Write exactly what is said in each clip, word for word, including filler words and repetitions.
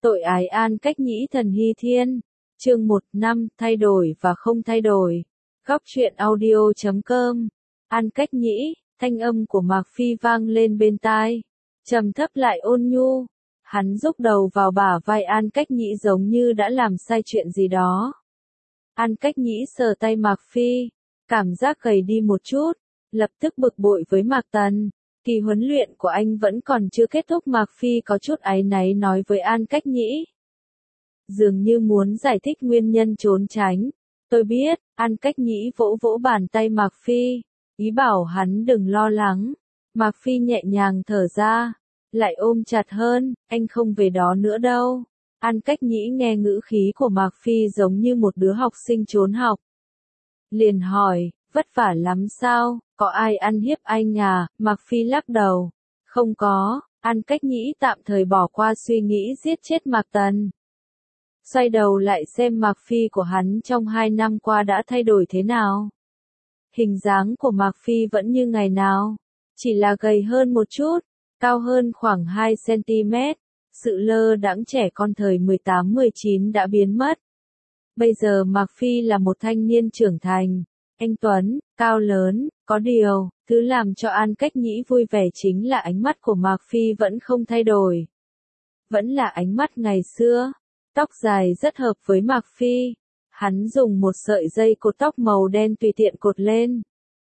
Tội ái An Cách Nhĩ Thần Hy Thiên. Chương một năm, thay đổi và không thay đổi. Góc truyện audio chấm com. An Cách Nhĩ, thanh âm của Mạc Phi vang lên bên tai. Trầm thấp lại ôn nhu. Hắn rúc đầu vào bả vai An Cách Nhĩ giống như đã làm sai chuyện gì đó. An Cách Nhĩ sờ tay Mạc Phi. Cảm giác gầy đi một chút. Lập tức bực bội với Mạc Tần. Kỳ huấn luyện của anh vẫn còn chưa kết thúc. Mạc Phi có chút áy náy nói với An Cách Nhĩ. Dường như muốn giải thích nguyên nhân trốn tránh. Tôi biết, An Cách Nhĩ vỗ vỗ bàn tay Mạc Phi. Ý bảo hắn đừng lo lắng. Mạc Phi nhẹ nhàng thở ra. Lại ôm chặt hơn, anh không về đó nữa đâu. An Cách Nhĩ nghe ngữ khí của Mạc Phi giống như một đứa học sinh trốn học. Liền hỏi, vất vả lắm sao, có ai ăn hiếp anh à? Mạc Phi lắc đầu. Không có, An Cách Nhĩ tạm thời bỏ qua suy nghĩ giết chết Mạc Tần. Xoay đầu lại xem Mạc Phi của hắn trong hai năm qua đã thay đổi thế nào. Hình dáng của Mạc Phi vẫn như ngày nào, chỉ là gầy hơn một chút, cao hơn khoảng hai xăng ti mét, sự lơ đãng trẻ con thời mười tám mười chín đã biến mất. Bây giờ Mạc Phi là một thanh niên trưởng thành, anh tuấn, cao lớn, có điều, thứ làm cho An Cách Nhĩ vui vẻ chính là ánh mắt của Mạc Phi vẫn không thay đổi. Vẫn là ánh mắt ngày xưa, tóc dài rất hợp với Mạc Phi, hắn dùng một sợi dây cột tóc màu đen tùy tiện cột lên.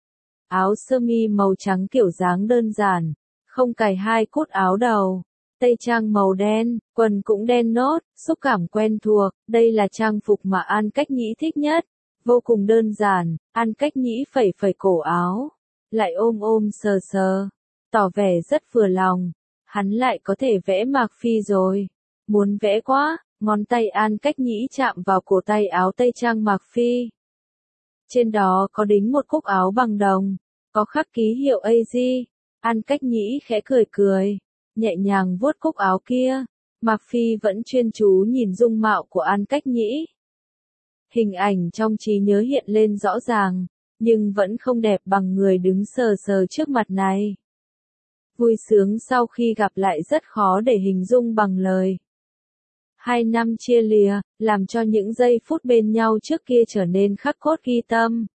Áo sơ mi màu trắng kiểu dáng đơn giản, không cài hai cúc áo đầu. Tây trang màu đen, quần cũng đen nốt, xúc cảm quen thuộc, đây là trang phục mà An Cách Nhĩ thích nhất. Vô cùng đơn giản, An Cách Nhĩ phẩy phẩy cổ áo, lại ôm ôm sờ sờ, tỏ vẻ rất vừa lòng. Hắn lại có thể vẽ Mạc Phi rồi. Muốn vẽ quá, ngón tay An Cách Nhĩ chạm vào cổ tay áo tây trang Mạc Phi. Trên đó có đính một cúc áo bằng đồng, có khắc ký hiệu a giê. An Cách Nhĩ khẽ cười cười, nhẹ nhàng vuốt cúc áo kia. Mạc Phi vẫn chuyên chú nhìn dung mạo của An Cách Nhĩ. Hình ảnh trong trí nhớ hiện lên rõ ràng, nhưng vẫn không đẹp bằng người đứng sờ sờ trước mặt này. Vui sướng sau khi gặp lại rất khó để hình dung bằng lời. Hai năm chia lìa, làm cho những giây phút bên nhau trước kia trở nên khắc cốt ghi tâm.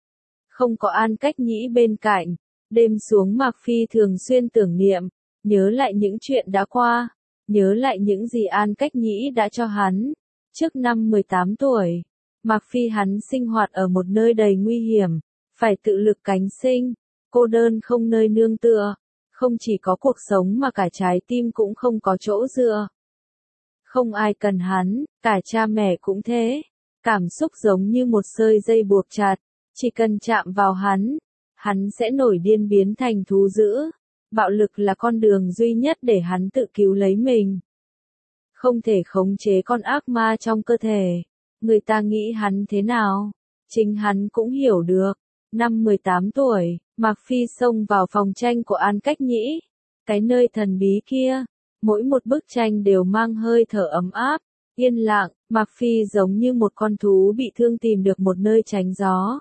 Không có An Cách Nhĩ bên cạnh, đêm xuống Mạc Phi thường xuyên tưởng niệm, nhớ lại những chuyện đã qua, nhớ lại những gì An Cách Nhĩ đã cho hắn. Trước năm mười tám tuổi, Mạc Phi hắn sinh hoạt ở một nơi đầy nguy hiểm, phải tự lực cánh sinh, cô đơn không nơi nương tựa, không chỉ có cuộc sống mà cả trái tim cũng không có chỗ dựa. Không ai cần hắn, cả cha mẹ cũng thế. Cảm xúc giống như một sợi dây buộc chặt, chỉ cần chạm vào hắn, hắn sẽ nổi điên biến thành thú dữ. Bạo lực là con đường duy nhất để hắn tự cứu lấy mình. Không thể khống chế con ác ma trong cơ thể. Người ta nghĩ hắn thế nào, chính hắn cũng hiểu được. Năm mười tám tuổi, Mạc Phi xông vào phòng tranh của An Cách Nhĩ. Cái nơi thần bí kia, mỗi một bức tranh đều mang hơi thở ấm áp, yên lặng. Mạc Phi giống như một con thú bị thương tìm được một nơi tránh gió.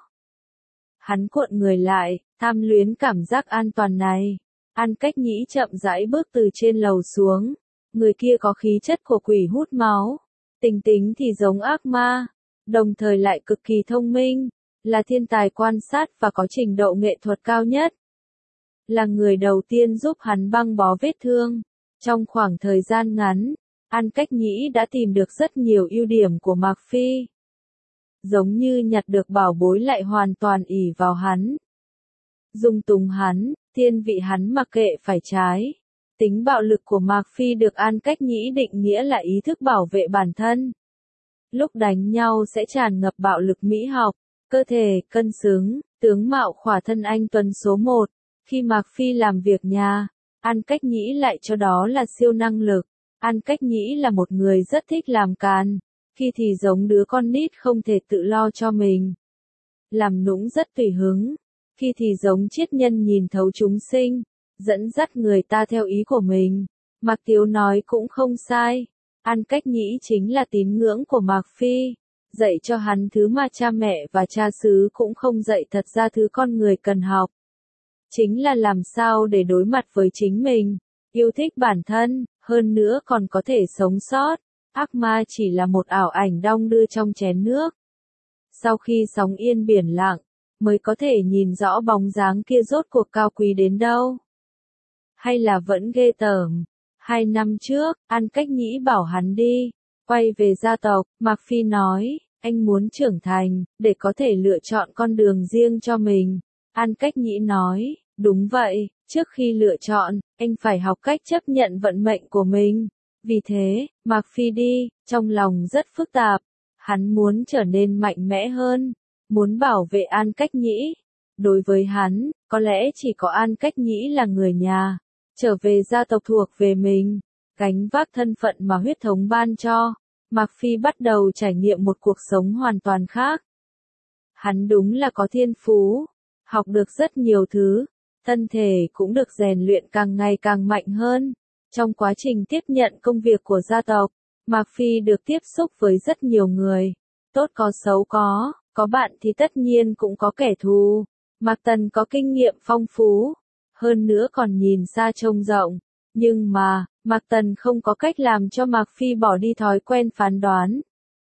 Hắn cuộn người lại, tham luyến cảm giác an toàn này. An Cách Nhĩ chậm rãi bước từ trên lầu xuống. Người kia có khí chất của quỷ hút máu. Tính tính thì giống ác ma, đồng thời lại cực kỳ thông minh, là thiên tài quan sát và có trình độ nghệ thuật cao nhất. Là người đầu tiên giúp hắn băng bó vết thương. Trong khoảng thời gian ngắn, An Cách Nhĩ đã tìm được rất nhiều ưu điểm của Mạc Phi. Giống như nhặt được bảo bối lại hoàn toàn ỷ vào hắn. Dung túng hắn, thiên vị hắn mặc kệ phải trái. Tính bạo lực của Mạc Phi được An Cách Nhĩ định nghĩa là ý thức bảo vệ bản thân. Lúc đánh nhau sẽ tràn ngập bạo lực mỹ học, cơ thể, cân xứng, tướng mạo khỏa thân anh tuấn số một. Khi Mạc Phi làm việc nhà, An Cách Nhĩ lại cho đó là siêu năng lực. An Cách Nhĩ là một người rất thích làm càn, khi thì giống đứa con nít không thể tự lo cho mình. Làm nũng rất tùy hứng, khi thì giống triết nhân nhìn thấu chúng sinh, dẫn dắt người ta theo ý của mình. Mạc Tiếu nói cũng không sai, An Cách Nhĩ chính là tín ngưỡng của Mạc Phi, dạy cho hắn thứ mà cha mẹ và cha xứ cũng không dạy, thật ra thứ con người cần học. Chính là làm sao để đối mặt với chính mình, yêu thích bản thân, hơn nữa còn có thể sống sót. ác ma chỉ là một ảo ảnh đong đưa trong chén nước. Sau khi sóng yên biển lặng, mới có thể nhìn rõ bóng dáng kia rốt cuộc cao quý đến đâu. Hay là vẫn ghê tởm. Hai năm trước, An Cách Nhĩ bảo hắn đi, quay về gia tộc, Mạc Phi nói, anh muốn trưởng thành, để có thể lựa chọn con đường riêng cho mình. An Cách Nhĩ nói, đúng vậy, trước khi lựa chọn, anh phải học cách chấp nhận vận mệnh của mình. Vì thế, Mạc Phi đi, trong lòng rất phức tạp. Hắn muốn trở nên mạnh mẽ hơn, muốn bảo vệ An Cách Nhĩ. Đối với hắn, có lẽ chỉ có An Cách Nhĩ là người nhà, trở về gia tộc thuộc về mình, gánh vác thân phận mà huyết thống ban cho. Mạc Phi bắt đầu trải nghiệm một cuộc sống hoàn toàn khác. Hắn đúng là có thiên phú, học được rất nhiều thứ, thân thể cũng được rèn luyện càng ngày càng mạnh hơn. Trong quá trình tiếp nhận công việc của gia tộc, Mạc Phi được tiếp xúc với rất nhiều người, tốt có xấu có, có bạn thì tất nhiên cũng có kẻ thù. Mạc Tần có kinh nghiệm phong phú, hơn nữa còn nhìn xa trông rộng, nhưng mà, Mạc Tần không có cách làm cho Mạc Phi bỏ đi thói quen phán đoán.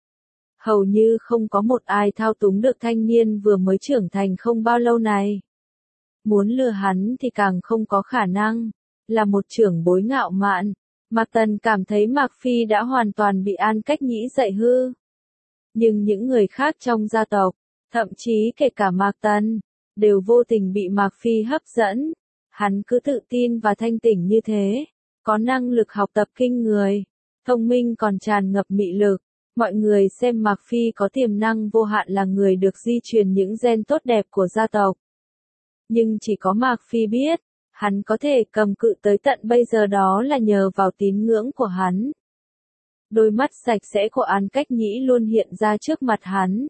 Hầu như không có một ai thao túng được thanh niên vừa mới trưởng thành không bao lâu này. Muốn lừa hắn thì càng không có khả năng, là một trưởng bối ngạo mạn. Mạc Tần cảm thấy Mạc Phi đã hoàn toàn bị An Cách Nhĩ dạy hư. Nhưng những người khác trong gia tộc, thậm chí kể cả Mạc Tần, đều vô tình bị Mạc Phi hấp dẫn. Hắn cứ tự tin và thanh tỉnh như thế, có năng lực học tập kinh người, thông minh còn tràn ngập mị lực. Mọi người xem Mạc Phi có tiềm năng vô hạn là người được di truyền những gen tốt đẹp của gia tộc. Nhưng chỉ có Mạc Phi biết, hắn có thể cầm cự tới tận bây giờ đó là nhờ vào tín ngưỡng của hắn. Đôi mắt sạch sẽ của An Cách Nhĩ luôn hiện ra trước mặt hắn.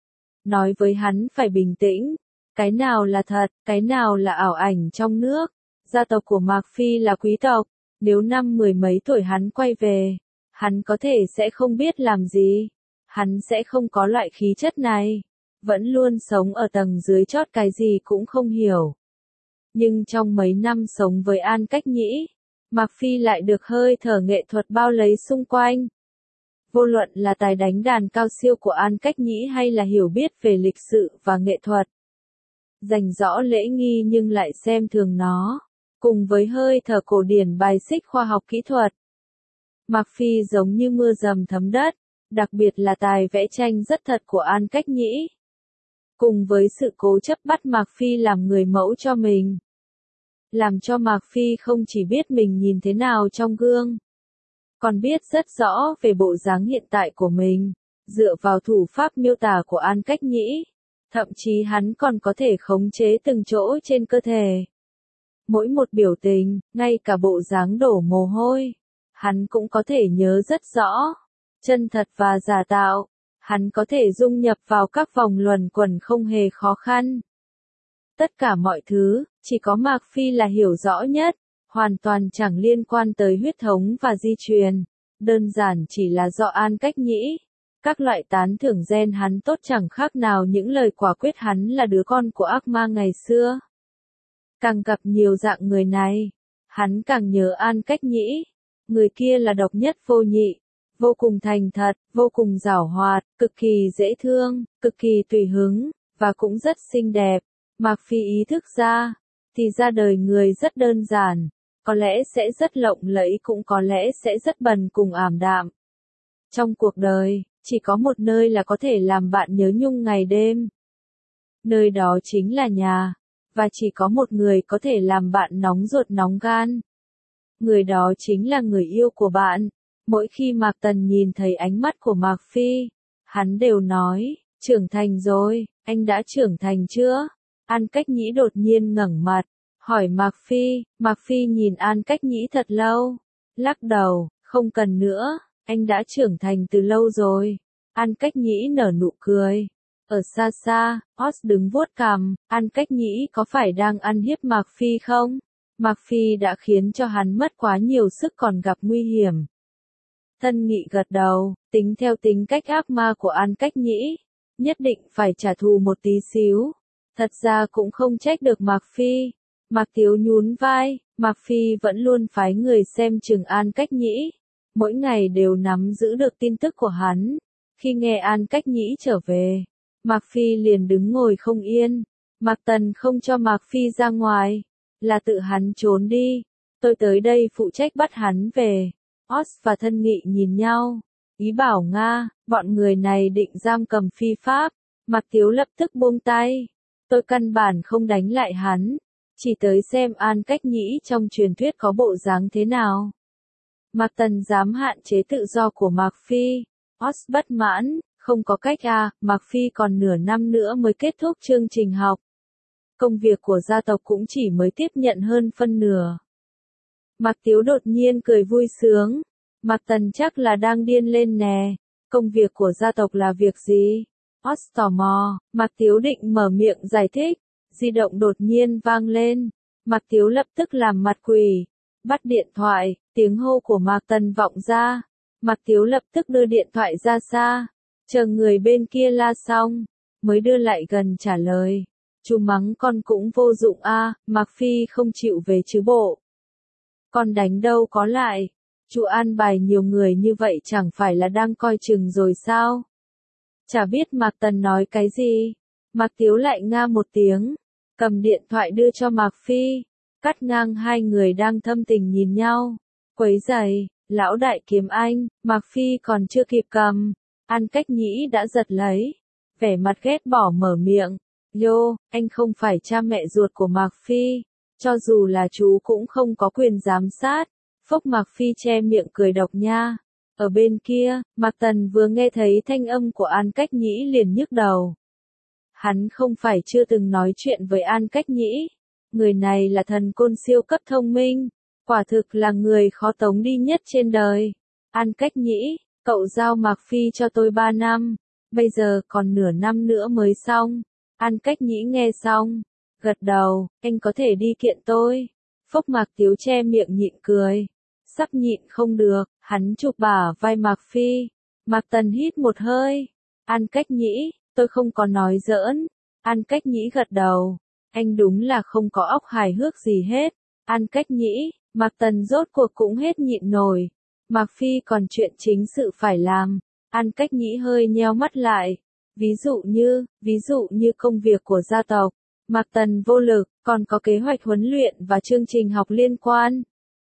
Nói với hắn phải bình tĩnh, cái nào là thật, cái nào là ảo ảnh trong nước. Gia tộc của Mạc Phi là quý tộc, nếu năm mười mấy tuổi hắn quay về, hắn có thể sẽ không biết làm gì. Hắn sẽ không có loại khí chất này, vẫn luôn sống ở tầng dưới chót cái gì cũng không hiểu. Nhưng trong mấy năm sống với An Cách Nhĩ, Mạc Phi lại được hơi thở nghệ thuật bao lấy xung quanh. Vô luận là tài đánh đàn cao siêu của An Cách Nhĩ hay là hiểu biết về lịch sự và nghệ thuật, dành rõ lễ nghi nhưng lại xem thường nó, cùng với hơi thở cổ điển bài xích khoa học kỹ thuật. Mạc Phi giống như mưa dầm thấm đất, đặc biệt là tài vẽ tranh rất thật của An Cách Nhĩ. Cùng với sự cố chấp bắt Mạc Phi làm người mẫu cho mình, làm cho Mạc Phi không chỉ biết mình nhìn thế nào trong gương, còn biết rất rõ về bộ dáng hiện tại của mình, dựa vào thủ pháp miêu tả của An Cách Nhĩ. Thậm chí hắn còn có thể khống chế từng chỗ trên cơ thể. Mỗi một biểu tình, ngay cả bộ dáng đổ mồ hôi, hắn cũng có thể nhớ rất rõ. Chân thật và giả tạo, hắn có thể dung nhập vào các vòng luẩn quẩn không hề khó khăn. Tất cả mọi thứ, chỉ có Mạc Phi là hiểu rõ nhất, hoàn toàn chẳng liên quan tới huyết thống và di truyền, đơn giản chỉ là do An Cách Nhĩ. Các loại tán thưởng gen hắn tốt chẳng khác nào những lời quả quyết hắn là đứa con của ác ma ngày xưa. Càng gặp nhiều dạng người này, hắn càng nhớ An Cách Nhĩ. Người kia là độc nhất vô nhị, vô cùng thành thật, vô cùng giảo hoạt, cực kỳ dễ thương, cực kỳ tùy hứng, và cũng rất xinh đẹp. Mạc Phi ý thức ra, thì ra đời người rất đơn giản, có lẽ sẽ rất lộng lẫy cũng có lẽ sẽ rất bần cùng ảm đạm. Trong cuộc đời, chỉ có một nơi là có thể làm bạn nhớ nhung ngày đêm. Nơi đó chính là nhà, và chỉ có một người có thể làm bạn nóng ruột nóng gan. Người đó chính là người yêu của bạn. Mỗi khi Mạc Tần nhìn thấy ánh mắt của Mạc Phi, hắn đều nói, trưởng thành rồi, anh đã trưởng thành chưa? An Cách Nhĩ đột nhiên ngẩng mặt, hỏi Mạc Phi. Mạc Phi nhìn An Cách Nhĩ thật lâu, lắc đầu, không cần nữa, anh đã trưởng thành từ lâu rồi. An Cách Nhĩ nở nụ cười. Ở xa xa, Oz đứng vuốt cằm, An Cách Nhĩ có phải đang ăn hiếp Mạc Phi không? Mạc Phi đã khiến cho hắn mất quá nhiều sức còn gặp nguy hiểm. Thân Nghị gật đầu, tính theo tính cách ác ma của An Cách Nhĩ, nhất định phải trả thù một tí xíu. Thật ra cũng không trách được Mạc Phi. Mạc Tiếu nhún vai, Mạc Phi vẫn luôn phái người xem chừng An Cách Nhĩ. mỗi ngày đều nắm giữ được tin tức của hắn. Khi nghe An Cách Nhĩ trở về, Mạc Phi liền đứng ngồi không yên. Mạc Tần không cho Mạc Phi ra ngoài, là tự hắn trốn đi. Tôi tới đây phụ trách bắt hắn về. Oz và Thân Nghị nhìn nhau, ý bảo Nga, bọn người này định giam cầm phi pháp. Mạc Tiếu lập tức buông tay. Tôi căn bản không đánh lại hắn, chỉ tới xem An Cách Nhĩ trong truyền thuyết có bộ dáng thế nào. Mạc Tần dám hạn chế tự do của Mạc Phi. Oz bất mãn, không có cách à, Mạc Phi còn nửa năm nữa mới kết thúc chương trình học. Công việc của gia tộc cũng chỉ mới tiếp nhận hơn phân nửa. Mạc Tiếu đột nhiên cười vui sướng. Mạc Tần chắc là đang điên lên nè. Công việc của gia tộc là việc gì? Oz tò mò. Mạc Tiếu định mở miệng giải thích. Di động đột nhiên vang lên. Mạc Tiếu lập tức làm mặt quỷ. Bắt điện thoại, tiếng hô của Mạc Tần vọng ra. Mạc Tiếu lập tức đưa điện thoại ra xa. Chờ người bên kia la xong, mới đưa lại gần trả lời. Chú mắng con cũng vô dụng a, à, Mạc Phi không chịu về chứ bộ. Con đánh đâu có lại. Chú an bài nhiều người như vậy chẳng phải là đang coi chừng rồi sao? Chả biết Mạc Tần nói cái gì. Mạc Tiếu lại nga một tiếng, cầm điện thoại đưa cho Mạc Phi, cắt ngang hai người đang thâm tình nhìn nhau. Quấy giày, lão đại kiếm anh, Mạc Phi còn chưa kịp cầm, An Cách Nhĩ đã giật lấy, vẻ mặt ghét bỏ mở miệng. Yo, anh không phải cha mẹ ruột của Mạc Phi, cho dù là chú cũng không có quyền giám sát. Phốc Mạc Phi che miệng cười độc nha. Ở bên kia, Mạc Tần vừa nghe thấy thanh âm của An Cách Nhĩ liền nhức đầu. Hắn không phải chưa từng nói chuyện với An Cách Nhĩ. Người này là thần côn siêu cấp thông minh, quả thực là người khó tống đi nhất trên đời. An Cách Nhĩ, cậu giao Mạc Phi cho tôi ba năm, bây giờ còn nửa năm nữa mới xong. An Cách Nhĩ nghe xong, gật đầu, anh có thể đi kiện tôi. Phốc Mạc Tiếu che miệng nhịn cười, sắp nhịn không được, hắn chụp bả vai Mạc Phi. Mạc Tần hít một hơi. An Cách Nhĩ, tôi không có nói giỡn. An Cách Nhĩ gật đầu, anh đúng là không có óc hài hước gì hết. An Cách Nhĩ, Mạc Tần rốt cuộc cũng hết nhịn nổi. Mạc Phi còn chuyện chính sự phải làm. An Cách Nhĩ hơi nheo mắt lại. Ví dụ như, ví dụ như công việc của gia tộc. Mạc Tần vô lực, còn có kế hoạch huấn luyện và chương trình học liên quan.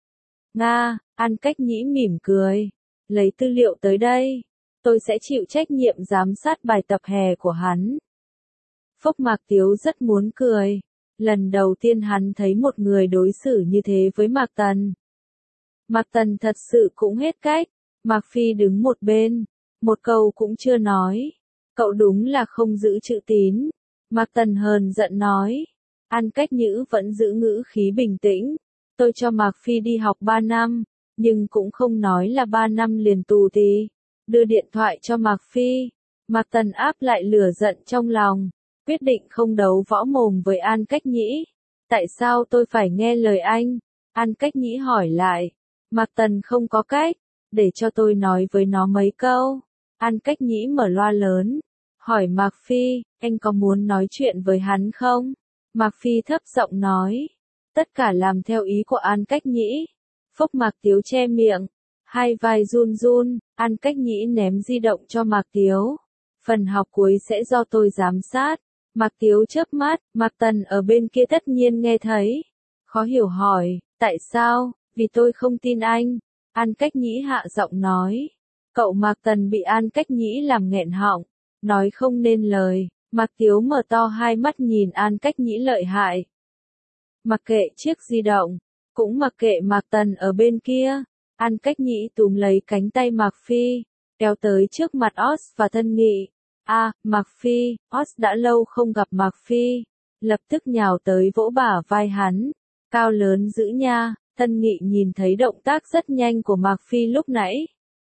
Nga, An Cách Nhĩ mỉm cười. Lấy tư liệu tới đây. Tôi sẽ chịu trách nhiệm giám sát bài tập hè của hắn. Phốc Mạc Tiếu rất muốn cười. Lần đầu tiên hắn thấy một người đối xử như thế với Mạc Tần. Mạc Tần thật sự cũng hết cách. Mạc Phi đứng một bên, một câu cũng chưa nói. Cậu đúng là không giữ chữ tín. Mạc Tần hờn giận nói. An Cách Nhĩ vẫn giữ ngữ khí bình tĩnh. Tôi cho Mạc Phi đi học ba năm, nhưng cũng không nói là ba năm liền tù tì. Đưa điện thoại cho Mạc Phi. Mạc Tần áp lại lửa giận trong lòng, quyết định không đấu võ mồm với An Cách Nhĩ. Tại sao tôi phải nghe lời anh? An Cách Nhĩ hỏi lại. Mạc Tần không có cách, để cho tôi nói với nó mấy câu. An Cách Nhĩ mở loa lớn, hỏi Mạc Phi, anh có muốn nói chuyện với hắn không? Mạc Phi thấp giọng nói. Tất cả làm theo ý của An Cách Nhĩ. Phốc Mạc Tiếu che miệng, hai vai run run. An Cách Nhĩ ném di động cho Mạc Tiếu. Phần học cuối sẽ do tôi giám sát. Mạc Tiếu chớp mắt, Mạc Tần ở bên kia tất nhiên nghe thấy. Khó hiểu hỏi, tại sao? Vì tôi không tin anh. An Cách Nhĩ hạ giọng nói. Cậu Mạc Tần bị An Cách Nhĩ làm nghẹn họng, nói không nên lời. Mạc Tiếu mở to hai mắt nhìn An Cách Nhĩ lợi hại. Mặc kệ chiếc di động, cũng mặc kệ Mạc Tần ở bên kia. An Cách Nhĩ túm lấy cánh tay Mạc Phi, kéo tới trước mặt Oz và Thân Nghị. A, à, Mạc Phi, Oz đã lâu không gặp Mạc Phi, lập tức nhào tới vỗ bả vai hắn. Cao lớn dữ nha. Thân Nghị nhìn thấy động tác rất nhanh của Mạc Phi lúc nãy.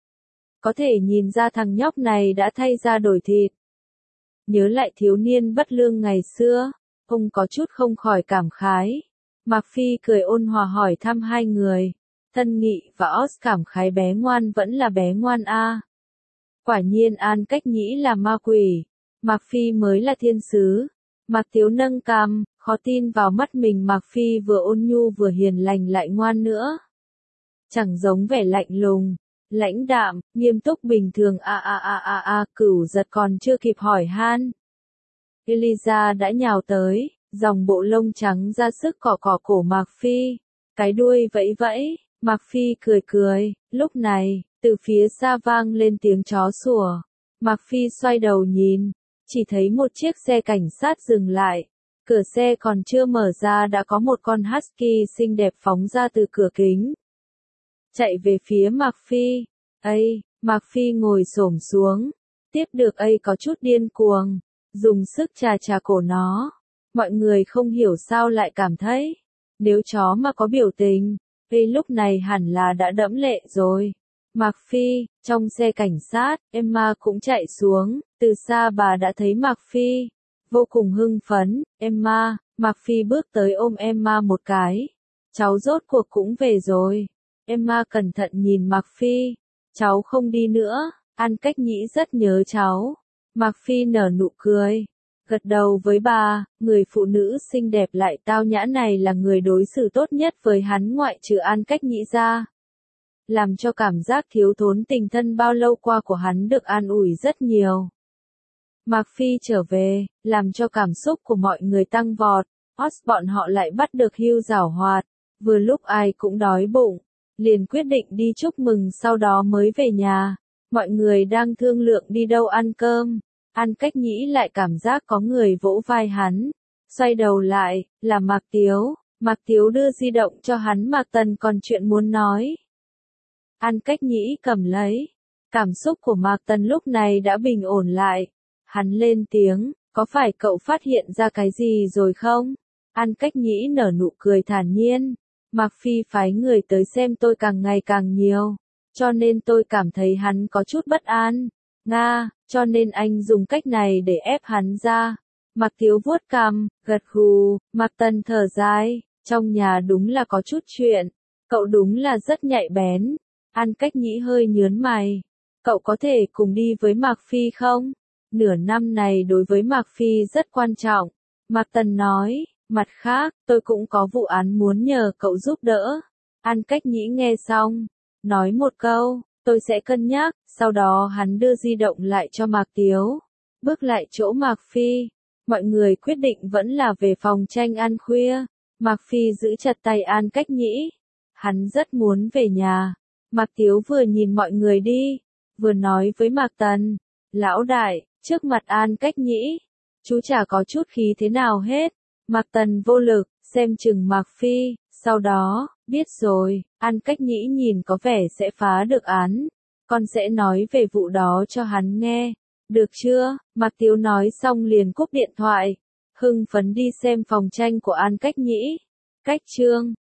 Có thể nhìn ra thằng nhóc này đã thay da đổi thịt. Nhớ lại thiếu niên bất lương ngày xưa, ông có chút không khỏi cảm khái. Mạc Phi cười ôn hòa hỏi thăm hai người. Thân Nghị và Oz cảm khái bé ngoan vẫn là bé ngoan a. À. Quả nhiên An Cách Nhĩ là ma quỷ, Mạc Phi mới là thiên sứ. Mạc Tiếu nâng cằm, khó tin vào mắt mình. Mạc Phi vừa ôn nhu vừa hiền lành lại ngoan nữa. Chẳng giống vẻ lạnh lùng, lãnh đạm, nghiêm túc bình thường a a a a a Cửu Giật còn chưa kịp hỏi han. Eliza đã nhào tới, dòng bộ lông trắng ra sức cọ cọ cổ Mạc Phi, cái đuôi vẫy vẫy, Mạc Phi cười cười, lúc này, từ phía xa vang lên tiếng chó sủa. Mạc Phi xoay đầu nhìn, chỉ thấy một chiếc xe cảnh sát dừng lại, cửa xe còn chưa mở ra đã có một con husky xinh đẹp phóng ra từ cửa kính. Chạy về phía Mạc Phi, "Ây!" Mạc Phi ngồi xổm xuống, tiếp được "Ây" có chút điên cuồng, dùng sức chà chà cổ nó. Mọi người không hiểu sao lại cảm thấy, nếu chó mà có biểu tình, "Ây" lúc này hẳn là đã đẫm lệ rồi. Mạc Phi, trong xe cảnh sát, Emma cũng chạy xuống, từ xa bà đã thấy Mạc Phi, vô cùng hưng phấn. "Emma!" Mạc Phi bước tới ôm Emma một cái. "Cháu rốt cuộc cũng về rồi." Emma cẩn thận nhìn Mạc Phi. "Cháu không đi nữa, An Cách Nhĩ rất nhớ cháu." Mạc Phi nở nụ cười, gật đầu với bà, người phụ nữ xinh đẹp lại tao nhã này là người đối xử tốt nhất với hắn ngoại trừ An Cách Nhĩ ra. Làm cho cảm giác thiếu thốn tình thân bao lâu qua của hắn được an ủi rất nhiều. Mạc Phi trở về, làm cho cảm xúc của mọi người tăng vọt. Oz bọn họ lại bắt được Hugh giảo hoạt, vừa lúc ai cũng đói bụng, liền quyết định đi chúc mừng sau đó mới về nhà. Mọi người đang thương lượng đi đâu ăn cơm, An Cách Nhĩ lại cảm giác có người vỗ vai hắn, xoay đầu lại, là Mạc Tiếu. Mạc Tiếu đưa di động cho hắn. Mạc Tần còn chuyện muốn nói. An Cách Nhĩ cầm lấy. Cảm xúc của Mạc Tần lúc này đã bình ổn lại. Hắn lên tiếng, "Có phải cậu phát hiện ra cái gì rồi không?" An Cách Nhĩ nở nụ cười thản nhiên. "Mạc Phi phái người tới xem tôi càng ngày càng nhiều, cho nên tôi cảm thấy hắn có chút bất an. Nga, cho nên anh dùng cách này để ép hắn ra." Mạc Tiếu vuốt cằm, gật gù. Mạc Tần thở dài, trong nhà đúng là có chút chuyện, cậu đúng là rất nhạy bén. An Cách Nhĩ hơi nhớn mày, "Cậu có thể cùng đi với Mạc Phi không? Nửa năm này đối với Mạc Phi rất quan trọng." Mạc Tần nói, "Mặt khác, tôi cũng có vụ án muốn nhờ cậu giúp đỡ." An Cách Nhĩ nghe xong, nói một câu, "Tôi sẽ cân nhắc." Sau đó hắn đưa di động lại cho Mạc Tiếu, bước lại chỗ Mạc Phi. Mọi người quyết định vẫn là về phòng tranh ăn khuya. Mạc Phi giữ chặt tay An Cách Nhĩ. Hắn rất muốn về nhà. Mạc Tiếu vừa nhìn mọi người đi, vừa nói với Mạc Tần, "Lão đại, trước mặt An Cách Nhĩ, chú chả có chút khí thế nào hết." Mạc Tần vô lực, xem chừng Mạc Phi, sau đó, "Biết rồi." An Cách Nhĩ nhìn có vẻ sẽ phá được án. "Con sẽ nói về vụ đó cho hắn nghe. Được chưa?" Mạc Tiếu nói xong liền cúp điện thoại. Hưng phấn đi xem phòng tranh của An Cách Nhĩ. Cách chương